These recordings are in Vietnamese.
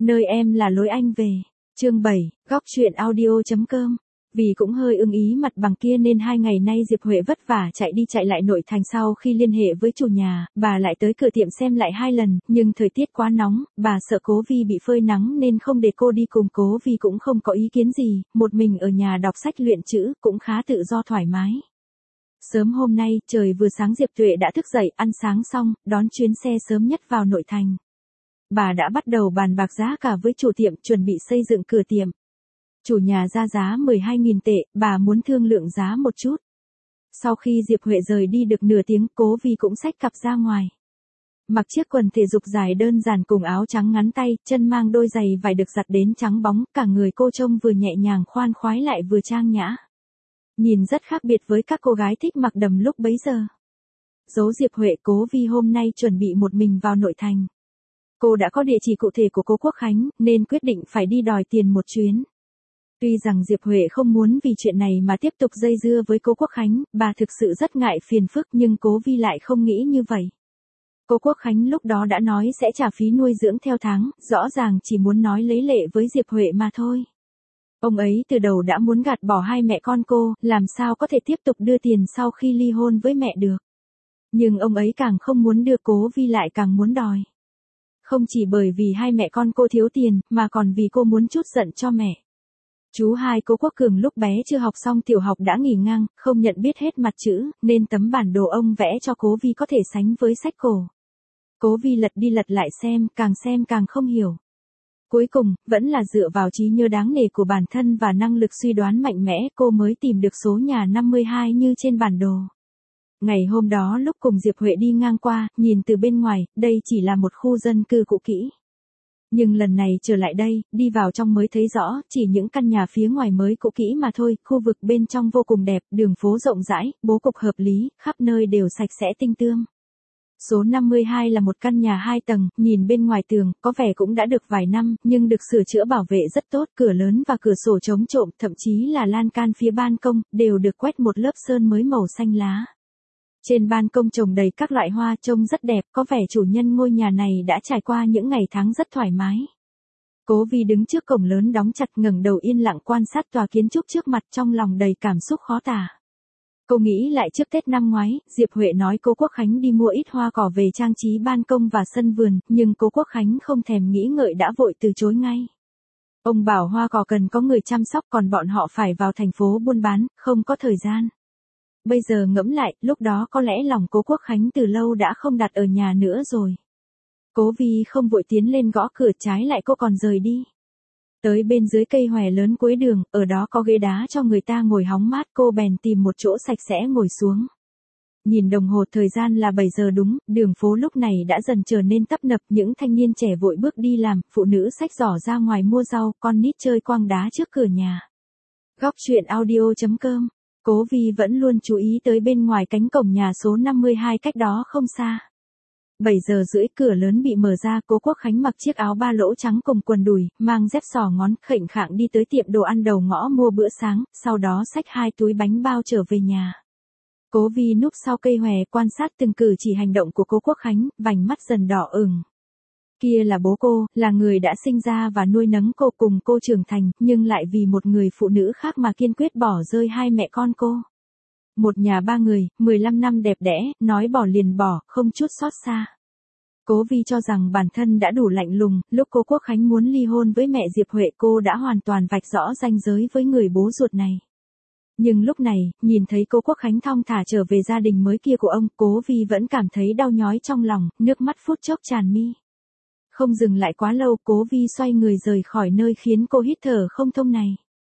Nơi em là lối anh về. Chương 7, góc truyện audio.com. Vì cũng hơi ưng ý mặt bằng kia nên 2 ngày nay Diệp Huệ vất vả chạy đi chạy lại nội thành. Sau khi liên hệ với chủ nhà, bà lại tới cửa tiệm xem lại 2 lần, nhưng thời tiết quá nóng, bà sợ Cố Vi bị phơi nắng nên không để cô đi cùng. Cố Vi cũng không có ý kiến gì, một mình ở nhà đọc sách luyện chữ, cũng khá tự do thoải mái. Sớm hôm nay, trời vừa sáng Diệp Huệ đã thức dậy, ăn sáng xong, đón chuyến xe sớm nhất vào nội thành. Bà đã bắt đầu bàn bạc giá cả với chủ tiệm, chuẩn bị xây dựng cửa tiệm. Chủ nhà ra giá 12.000 tệ, bà muốn thương lượng giá một chút. Sau khi Diệp Huệ rời đi được nửa tiếng, Cố Vi cũng xách cặp ra ngoài. Mặc chiếc quần thể dục dài đơn giản cùng áo trắng ngắn tay, chân mang đôi giày vải được giặt đến trắng bóng, cả người cô trông vừa nhẹ nhàng khoan khoái lại vừa trang nhã. Nhìn rất khác biệt với các cô gái thích mặc đầm lúc bấy giờ. Giấu Diệp Huệ, Cố Vi hôm nay chuẩn bị một mình vào nội thành. Cô đã có địa chỉ cụ thể của Cố Quốc Khánh, nên quyết định phải đi đòi tiền một chuyến. Tuy rằng Diệp Huệ không muốn vì chuyện này mà tiếp tục dây dưa với Cố Quốc Khánh, bà thực sự rất ngại phiền phức, nhưng Cố Vi lại không nghĩ như vậy. Cố Quốc Khánh lúc đó đã nói sẽ trả phí nuôi dưỡng theo tháng, rõ ràng chỉ muốn nói lấy lệ với Diệp Huệ mà thôi. Ông ấy từ đầu đã muốn gạt bỏ hai mẹ con cô, làm sao có thể tiếp tục đưa tiền sau khi ly hôn với mẹ được. Nhưng ông ấy càng không muốn đưa, Cố Vi lại càng muốn đòi. Không chỉ bởi vì hai mẹ con cô thiếu tiền, mà còn vì cô muốn trút giận cho mẹ. Chú hai Cố Quốc Cường lúc bé chưa học xong tiểu học đã nghỉ ngang, không nhận biết hết mặt chữ, nên tấm bản đồ ông vẽ cho Cố Vi có thể sánh với sách cổ. Cố Vi lật đi lật lại xem càng không hiểu. Cuối cùng, vẫn là dựa vào trí nhớ đáng nể của bản thân và năng lực suy đoán mạnh mẽ, cô mới tìm được số nhà 52 như trên bản đồ. Ngày hôm đó lúc cùng Diệp Huệ đi ngang qua, nhìn từ bên ngoài, đây chỉ là một khu dân cư cũ kỹ. Nhưng lần này trở lại đây, đi vào trong mới thấy rõ, chỉ những căn nhà phía ngoài mới cũ kỹ mà thôi, khu vực bên trong vô cùng đẹp, đường phố rộng rãi, bố cục hợp lý, khắp nơi đều sạch sẽ tinh tươm. Số 52 là một căn nhà 2 tầng, nhìn bên ngoài tường, có vẻ cũng đã được vài năm, nhưng được sửa chữa bảo vệ rất tốt, cửa lớn và cửa sổ chống trộm, thậm chí là lan can phía ban công, đều được quét một lớp sơn mới màu xanh lá. Trên ban công trồng đầy các loại hoa trông rất đẹp, có vẻ chủ nhân ngôi nhà này đã trải qua những ngày tháng rất thoải mái. Cố Vi đứng trước cổng lớn đóng chặt, ngẩng đầu yên lặng quan sát tòa kiến trúc trước mặt, trong lòng đầy cảm xúc khó tả. Cô nghĩ lại trước Tết năm ngoái, Diệp Huệ nói Cố Quốc Khánh đi mua ít hoa cỏ về trang trí ban công và sân vườn, nhưng Cố Quốc Khánh không thèm nghĩ ngợi đã vội từ chối ngay. Ông bảo hoa cỏ cần có người chăm sóc, còn bọn họ phải vào thành phố buôn bán, không có thời gian. Bây giờ ngẫm lại, lúc đó có lẽ lòng Cố Quốc Khánh từ lâu đã không đặt ở nhà nữa rồi. Cố Vi không vội tiến lên gõ cửa, trái lại cô còn rời đi. Tới bên dưới cây hòe lớn cuối đường, ở đó có ghế đá cho người ta ngồi hóng mát, cô bèn tìm một chỗ sạch sẽ ngồi xuống. Nhìn đồng hồ, thời gian là 7 giờ đúng, đường phố lúc này đã dần trở nên tấp nập, những thanh niên trẻ vội bước đi làm, phụ nữ xách giỏ ra ngoài mua rau, con nít chơi quang đá trước cửa nhà. Góc truyện audio.com. Cố Vi vẫn luôn chú ý tới bên ngoài cánh cổng nhà số 52 cách đó không xa. 7 giờ rưỡi cửa lớn bị mở ra, Cố Quốc Khánh mặc chiếc áo ba lỗ trắng cùng quần đùi, mang dép sò ngón, khệnh khạng đi tới tiệm đồ ăn đầu ngõ mua bữa sáng, sau đó xách 2 túi bánh bao trở về nhà. Cố Vi núp sau cây hòe quan sát từng cử chỉ hành động của Cố Quốc Khánh, vành mắt dần đỏ ửng. Kia là bố cô, là người đã sinh ra và nuôi nấng cô cùng cô trưởng thành, nhưng lại vì một người phụ nữ khác mà kiên quyết bỏ rơi hai mẹ con cô. Một nhà 3 người, 15 năm đẹp đẽ, nói bỏ liền bỏ, không chút xót xa. Cố Vi cho rằng bản thân đã đủ lạnh lùng, lúc Cố Quốc Khánh muốn ly hôn với mẹ Diệp Huệ cô đã hoàn toàn vạch rõ ranh giới với người bố ruột này. Nhưng lúc này, nhìn thấy Cố Quốc Khánh thong thả trở về gia đình mới kia của ông, Cố Vi vẫn cảm thấy đau nhói trong lòng, nước mắt phút chốc tràn mi. Không dừng lại quá lâu, Cố Vi xoay người rời khỏi nơi khiến cô hít thở không thông này.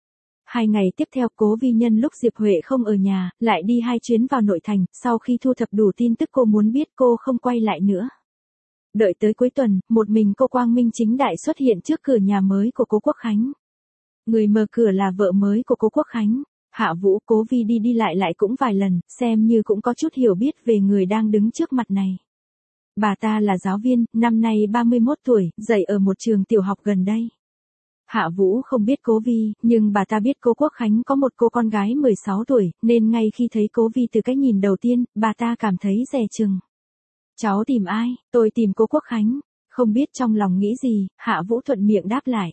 2 ngày tiếp theo, Cố Vi nhân lúc Diệp Huệ không ở nhà, lại đi 2 chuyến vào nội thành, sau khi thu thập đủ tin tức cô muốn biết cô không quay lại nữa. Đợi tới cuối tuần, một mình cô quang minh chính đại xuất hiện trước cửa nhà mới của Cố Quốc Khánh. Người mở cửa là vợ mới của Cố Quốc Khánh, Hạ Vũ. Cố Vi đi lại cũng vài lần, xem như cũng có chút hiểu biết về người đang đứng trước mặt này. Bà ta là giáo viên, năm nay 31 tuổi, dạy ở một trường tiểu học gần đây. Hạ Vũ không biết Cố Vi, nhưng bà ta biết Cố Quốc Khánh có một cô con gái 16 tuổi, nên ngay khi thấy Cố Vi từ cái nhìn đầu tiên, bà ta cảm thấy dè chừng. Cháu tìm ai? Tôi tìm Cố Quốc Khánh. Không biết trong lòng nghĩ gì, Hạ Vũ thuận miệng đáp lại.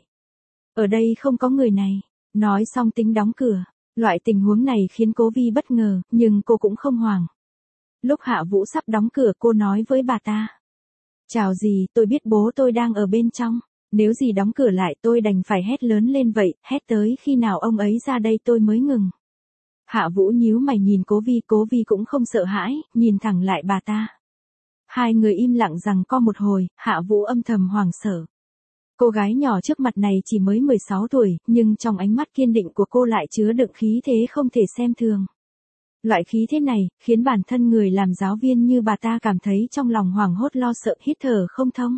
Ở đây không có người này. Nói xong tính đóng cửa. Loại tình huống này khiến Cố Vi bất ngờ, nhưng cô cũng không hoảng. Lúc Hạ Vũ sắp đóng cửa cô nói với bà ta. Chào dì, tôi biết bố tôi đang ở bên trong. Nếu dì đóng cửa lại tôi đành phải hét lớn lên vậy, hét tới khi nào ông ấy ra đây tôi mới ngừng. Hạ Vũ nhíu mày nhìn Cố Vi cũng không sợ hãi, nhìn thẳng lại bà ta. Hai người im lặng rằng co một hồi, Hạ Vũ âm thầm hoảng sợ. Cô gái nhỏ trước mặt này chỉ mới 16 tuổi, nhưng trong ánh mắt kiên định của cô lại chứa đựng khí thế không thể xem thường. Loại khí thế này, khiến bản thân người làm giáo viên như bà ta cảm thấy trong lòng hoảng hốt lo sợ hít thở không thông.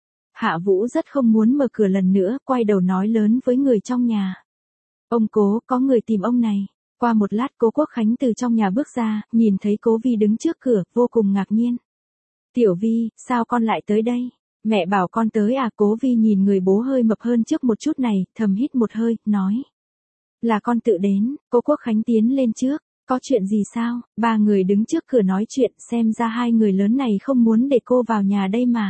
Hạ Vũ rất không muốn mở cửa lần nữa, quay đầu nói lớn với người trong nhà. Ông Cố, có người tìm ông này. Qua một lát Cố Quốc Khánh từ trong nhà bước ra, nhìn thấy Cố Vi đứng trước cửa, vô cùng ngạc nhiên. Tiểu Vi, sao con lại tới đây? Mẹ bảo con tới à? Cố Vi nhìn người bố hơi mập hơn trước một chút này, thầm hít một hơi, nói. Là con tự đến. Cố Quốc Khánh tiến lên trước. Có chuyện gì sao? Ba người đứng trước cửa nói chuyện, xem ra hai người lớn này không muốn để cô vào nhà đây mà.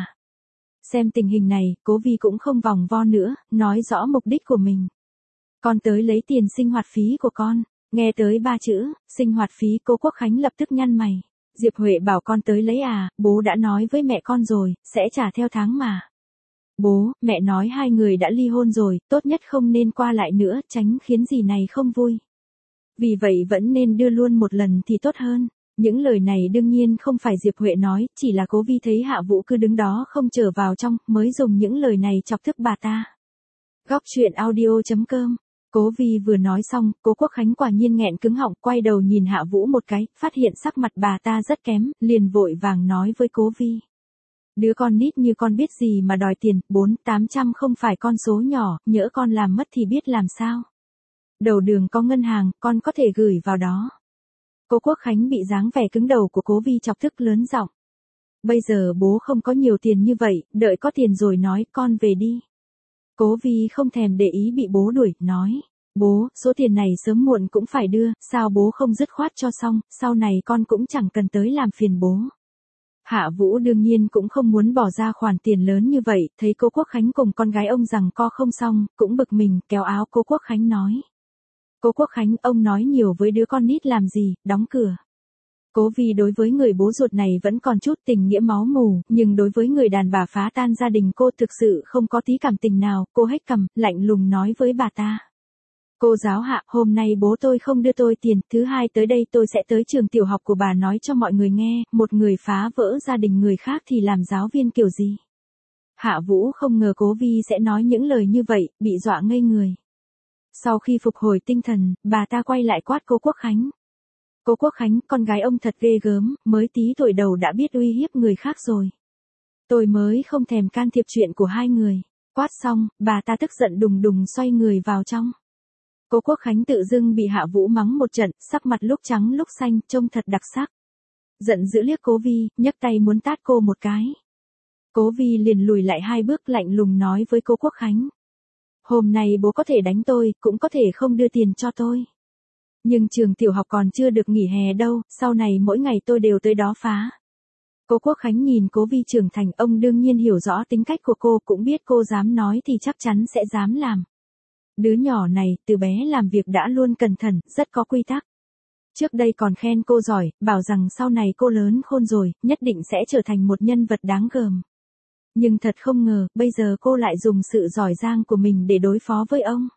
Xem tình hình này, Cố Vi cũng không vòng vo nữa, nói rõ mục đích của mình. Con tới lấy tiền sinh hoạt phí của con. Nghe tới ba chữ, sinh hoạt phí, Cố Quốc Khánh lập tức nhăn mày. Diệp Huệ bảo con tới lấy à, bố đã nói với mẹ con rồi, sẽ trả theo tháng mà. Bố, mẹ nói hai người đã ly hôn rồi, tốt nhất không nên qua lại nữa, tránh khiến dì này không vui. Vì vậy vẫn nên đưa luôn một lần thì tốt hơn. Những lời này đương nhiên không phải Diệp Huệ nói, chỉ là Cố Vi thấy Hạ Vũ cứ đứng đó không trở vào trong, mới dùng những lời này chọc tức bà ta. Góc truyện audio.com. Cố Vi vừa nói xong, Cố Quốc Khánh quả nhiên nghẹn cứng họng, quay đầu nhìn Hạ Vũ một cái, phát hiện sắc mặt bà ta rất kém, liền vội vàng nói với Cố Vi. Đứa con nít như con biết gì mà đòi tiền, 400-800 không phải con số nhỏ, nhỡ con làm mất thì biết làm sao. Đầu đường có ngân hàng, con có thể gửi vào đó. Cố Quốc Khánh bị dáng vẻ cứng đầu của Cố Vi chọc tức lớn giọng. Bây giờ bố không có nhiều tiền như vậy, đợi có tiền rồi nói, con về đi. Cố Vi không thèm để ý bị bố đuổi, nói. Bố, số tiền này sớm muộn cũng phải đưa, sao bố không dứt khoát cho xong, sau này con cũng chẳng cần tới làm phiền bố. Hạ Vũ đương nhiên cũng không muốn bỏ ra khoản tiền lớn như vậy, thấy Cố Quốc Khánh cùng con gái ông rằng co không xong, cũng bực mình, kéo áo Cố Quốc Khánh nói. Cố Quốc Khánh, ông nói nhiều với đứa con nít làm gì, đóng cửa. Cố Vi đối với người bố ruột này vẫn còn chút tình nghĩa máu mù, nhưng đối với người đàn bà phá tan gia đình cô thực sự không có tí cảm tình nào, cô hét cằm, lạnh lùng nói với bà ta. Cô giáo Hạ, hôm nay bố tôi không đưa tôi tiền, thứ hai tới đây tôi sẽ tới trường tiểu học của bà nói cho mọi người nghe, một người phá vỡ gia đình người khác thì làm giáo viên kiểu gì. Hạ Vũ không ngờ Cố Vi sẽ nói những lời như vậy, bị dọa ngây người. Sau khi phục hồi tinh thần, bà ta quay lại quát Cố Quốc Khánh. Cố Quốc Khánh, con gái ông thật ghê gớm, mới tí tuổi đầu đã biết uy hiếp người khác rồi. Tôi mới không thèm can thiệp chuyện của hai người. Quát xong, bà ta tức giận đùng đùng xoay người vào trong. Cố Quốc Khánh tự dưng bị Hạ Vũ mắng một trận, sắc mặt lúc trắng lúc xanh, trông thật đặc sắc. Giận dữ liếc Cố Vi, nhấc tay muốn tát cô một cái. Cố Vi liền lùi lại hai bước lạnh lùng nói với Cố Quốc Khánh. Hôm nay bố có thể đánh tôi, cũng có thể không đưa tiền cho tôi. Nhưng trường tiểu học còn chưa được nghỉ hè đâu, sau này mỗi ngày tôi đều tới đó phá. Cố Quốc Khánh nhìn Cố Vi trưởng thành, ông đương nhiên hiểu rõ tính cách của cô, cũng biết cô dám nói thì chắc chắn sẽ dám làm. Đứa nhỏ này, từ bé làm việc đã luôn cẩn thận, rất có quy tắc. Trước đây còn khen cô giỏi, bảo rằng sau này cô lớn khôn rồi, nhất định sẽ trở thành một nhân vật đáng gờm. Nhưng thật không ngờ, bây giờ cô lại dùng sự giỏi giang của mình để đối phó với ông.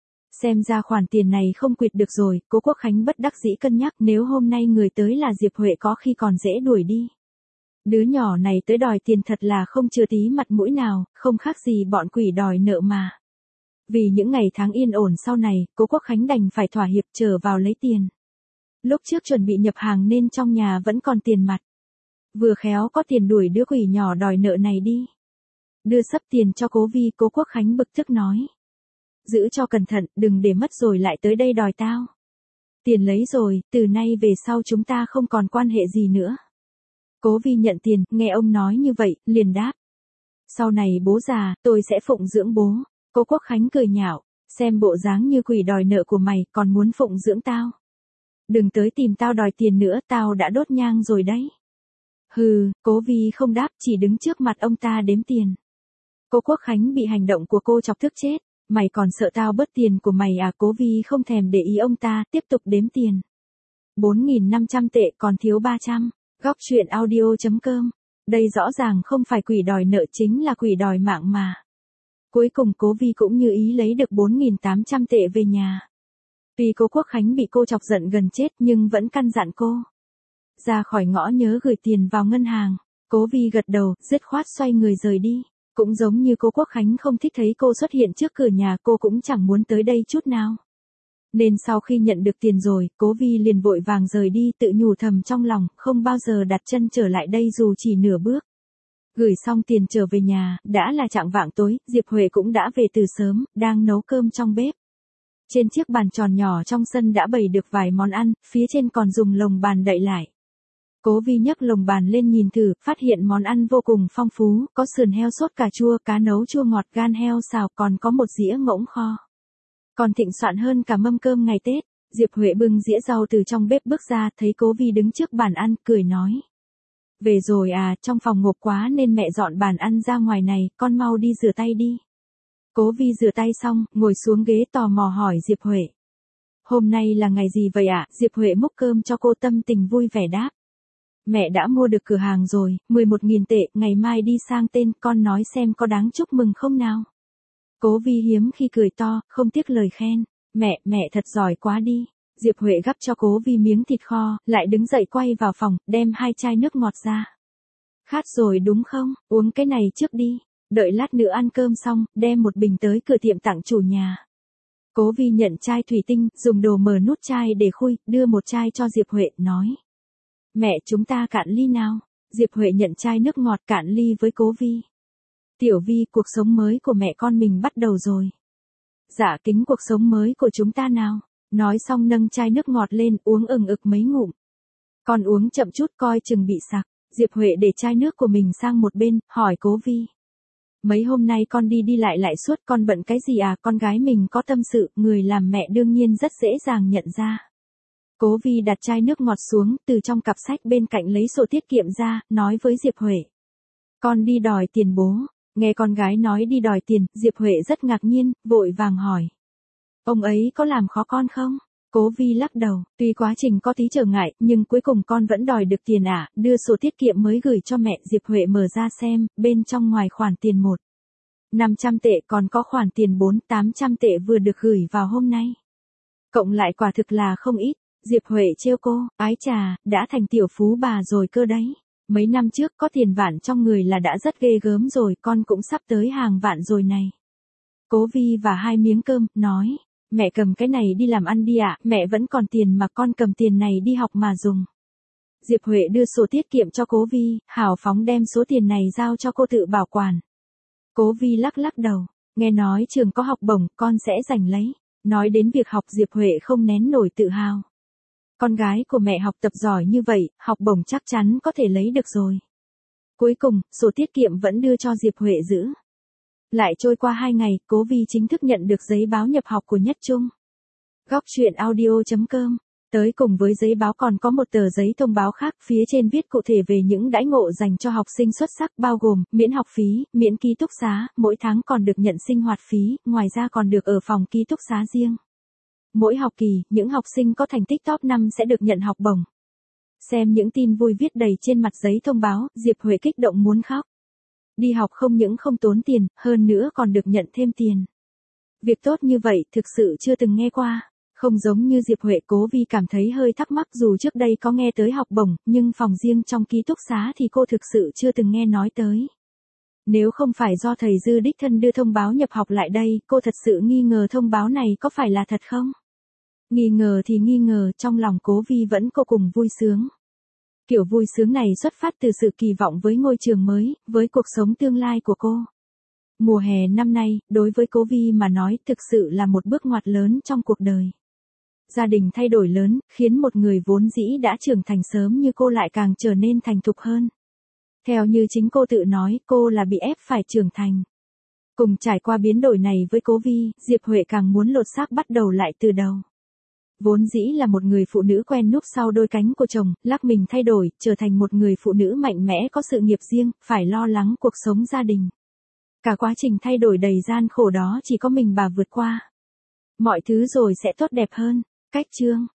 Xem ra khoản tiền này không quyệt được rồi, Cố Quốc Khánh bất đắc dĩ cân nhắc, nếu hôm nay người tới là Diệp Huệ có khi còn dễ đuổi đi. Đứa nhỏ này tới đòi tiền thật là không chừa tí mặt mũi nào, không khác gì bọn quỷ đòi nợ mà. Vì những ngày tháng yên ổn sau này, Cố Quốc Khánh đành phải thỏa hiệp trở vào lấy tiền. Lúc trước chuẩn bị nhập hàng nên trong nhà vẫn còn tiền mặt. Vừa khéo có tiền đuổi đứa quỷ nhỏ đòi nợ này đi. Đưa sấp tiền cho Cố Vi, Cố Quốc Khánh bực tức nói. Giữ cho cẩn thận, đừng để mất rồi lại tới đây đòi tao. Tiền lấy rồi, từ nay về sau chúng ta không còn quan hệ gì nữa. Cố Vi nhận tiền, nghe ông nói như vậy, liền đáp. Sau này bố già, tôi sẽ phụng dưỡng bố. Cố Quốc Khánh cười nhạo, xem bộ dáng như quỷ đòi nợ của mày, còn muốn phụng dưỡng tao. Đừng tới tìm tao đòi tiền nữa, tao đã đốt nhang rồi đấy. Hừ, Cố Vi không đáp, chỉ đứng trước mặt ông ta đếm tiền. Cô Quốc Khánh bị hành động của cô chọc tức chết. Mày còn sợ tao bớt tiền của mày à? Cố Vi không thèm để ý ông ta, tiếp tục đếm tiền. 4.500 tệ còn thiếu 300. Góc chuyện audio.com. Đây rõ ràng không phải quỷ đòi nợ, chính là quỷ đòi mạng mà. Cuối cùng Cố Vi cũng như ý lấy được 4.800 tệ về nhà. Tuy cô Quốc Khánh bị cô chọc giận gần chết nhưng vẫn căn dặn cô ra khỏi ngõ nhớ gửi tiền vào ngân hàng. Cố Vi gật đầu, dứt khoát xoay người rời đi. Cũng giống như cô Quốc Khánh không thích thấy cô xuất hiện trước cửa nhà, cô cũng chẳng muốn tới đây chút nào. Nên sau khi nhận được tiền rồi, Cố Vi liền vội vàng rời đi, tự nhủ thầm trong lòng, không bao giờ đặt chân trở lại đây dù chỉ nửa bước. Gửi xong tiền trở về nhà, đã là chạng vạng tối, Diệp Huệ cũng đã về từ sớm, đang nấu cơm trong bếp. Trên chiếc bàn tròn nhỏ trong sân đã bày được vài món ăn, phía trên còn dùng lồng bàn đậy lại. Cố Vi nhấc lồng bàn lên nhìn thử, phát hiện món ăn vô cùng phong phú, có sườn heo sốt cà chua, cá nấu chua ngọt, gan heo xào, còn có một dĩa ngỗng kho. Còn thịnh soạn hơn cả mâm cơm ngày Tết. Diệp Huệ bưng dĩa rau từ trong bếp bước ra, thấy Cố Vi đứng trước bàn ăn, cười nói. Về rồi à, trong phòng ngộp quá nên mẹ dọn bàn ăn ra ngoài này, con mau đi rửa tay đi. Cố Vi rửa tay xong, ngồi xuống ghế tò mò hỏi Diệp Huệ. Hôm nay là ngày gì vậy ạ? Diệp Huệ múc cơm cho cô, tâm tình vui vẻ đáp. Mẹ đã mua được cửa hàng rồi, 11.000 tệ, ngày mai đi sang tên, con nói xem có đáng chúc mừng không nào? Cố Vi hiếm khi cười to, không tiếc lời khen. Mẹ thật giỏi quá đi. Diệp Huệ gắp cho Cố Vi miếng thịt kho, lại đứng dậy quay vào phòng, đem 2 chai nước ngọt ra. Khát rồi đúng không? Uống cái này trước đi. Đợi lát nữa ăn cơm xong, đem một bình tới cửa tiệm tặng chủ nhà. Cố Vi nhận chai thủy tinh, dùng đồ mở nút chai để khui, đưa một chai cho Diệp Huệ, nói. Mẹ, chúng ta cạn ly nào. Diệp Huệ nhận chai nước ngọt, cạn ly với Cố Vi. Tiểu Vi, cuộc sống mới của mẹ con mình bắt đầu rồi. Dạ, kính cuộc sống mới của chúng ta nào. Nói xong nâng chai nước ngọt lên, uống ừng ực mấy ngụm. Con uống chậm chút coi chừng bị sặc. Diệp Huệ để chai nước của mình sang một bên, hỏi Cố Vi. Mấy hôm nay con đi lại suốt, con bận cái gì à? Con gái mình có tâm sự, người làm mẹ đương nhiên rất dễ dàng nhận ra. Cố Vi đặt chai nước ngọt xuống, từ trong cặp sách bên cạnh lấy sổ tiết kiệm ra, nói với Diệp Huệ. Con đi đòi tiền bố. Nghe con gái nói đi đòi tiền, Diệp Huệ rất ngạc nhiên, vội vàng hỏi. Ông ấy có làm khó con không? Cố Vi lắc đầu, tuy quá trình có tí trở ngại, nhưng cuối cùng con vẫn đòi được tiền ạ, đưa sổ tiết kiệm mới gửi cho mẹ. Diệp Huệ mở ra xem, bên trong ngoài khoản tiền 1.500 tệ, còn có khoản tiền 4.800 tệ vừa được gửi vào hôm nay. Cộng lại quả thực là không ít. Diệp Huệ trêu cô, ái chà, đã thành tiểu phú bà rồi cơ đấy. Mấy năm trước có tiền vạn trong người là đã rất ghê gớm rồi, con cũng sắp tới hàng vạn rồi này. Cố Vi và 2 miếng cơm, nói. Mẹ cầm cái này đi làm ăn đi ạ, mẹ vẫn còn tiền mà, con cầm tiền này đi học mà dùng. Diệp Huệ đưa sổ tiết kiệm cho Cố Vi, hào phóng đem số tiền này giao cho cô tự bảo quản. Cố Vi lắc đầu, nghe nói trường có học bổng, con sẽ giành lấy. Nói đến việc học, Diệp Huệ không nén nổi tự hào. Con gái của mẹ học tập giỏi như vậy, học bổng chắc chắn có thể lấy được rồi. Cuối cùng, sổ tiết kiệm vẫn đưa cho Diệp Huệ giữ. Lại trôi qua 2 ngày, Cố Vi chính thức nhận được giấy báo nhập học của Nhất Trung. Góc chuyện audio.com. Tới cùng với giấy báo còn có một tờ giấy thông báo khác, phía trên viết cụ thể về những đãi ngộ dành cho học sinh xuất sắc, bao gồm miễn học phí, miễn ký túc xá, mỗi tháng còn được nhận sinh hoạt phí, ngoài ra còn được ở phòng ký túc xá riêng. Mỗi học kỳ, những học sinh có thành tích top 5 sẽ được nhận học bổng. Xem những tin vui viết đầy trên mặt giấy thông báo, Diệp Huệ kích động muốn khóc. Đi học không những không tốn tiền, hơn nữa còn được nhận thêm tiền. Việc tốt như vậy thực sự chưa từng nghe qua. Không giống như Diệp Huệ, Cố Vi cảm thấy hơi thắc mắc, dù trước đây có nghe tới học bổng, nhưng phòng riêng trong ký túc xá thì cô thực sự chưa từng nghe nói tới. Nếu không phải do thầy Dư đích thân đưa thông báo nhập học lại đây, cô thật sự nghi ngờ thông báo này có phải là thật không? Nghi ngờ thì nghi ngờ, trong lòng Cố Vi vẫn vô cùng vui sướng. Kiểu vui sướng này xuất phát từ sự kỳ vọng với ngôi trường mới, với cuộc sống tương lai của cô. Mùa hè năm nay, đối với Cố Vi mà nói thực sự là một bước ngoặt lớn trong cuộc đời. Gia đình thay đổi lớn, khiến một người vốn dĩ đã trưởng thành sớm như cô lại càng trở nên thành thục hơn. Theo như chính cô tự nói, cô là bị ép phải trưởng thành. Cùng trải qua biến đổi này với Cố Vi, Diệp Huệ càng muốn lột xác bắt đầu lại từ đầu. Vốn dĩ là một người phụ nữ quen núp sau đôi cánh của chồng, lắc mình thay đổi, trở thành một người phụ nữ mạnh mẽ có sự nghiệp riêng, phải lo lắng cuộc sống gia đình. Cả quá trình thay đổi đầy gian khổ đó chỉ có mình bà vượt qua. Mọi thứ rồi sẽ tốt đẹp hơn. Cách chương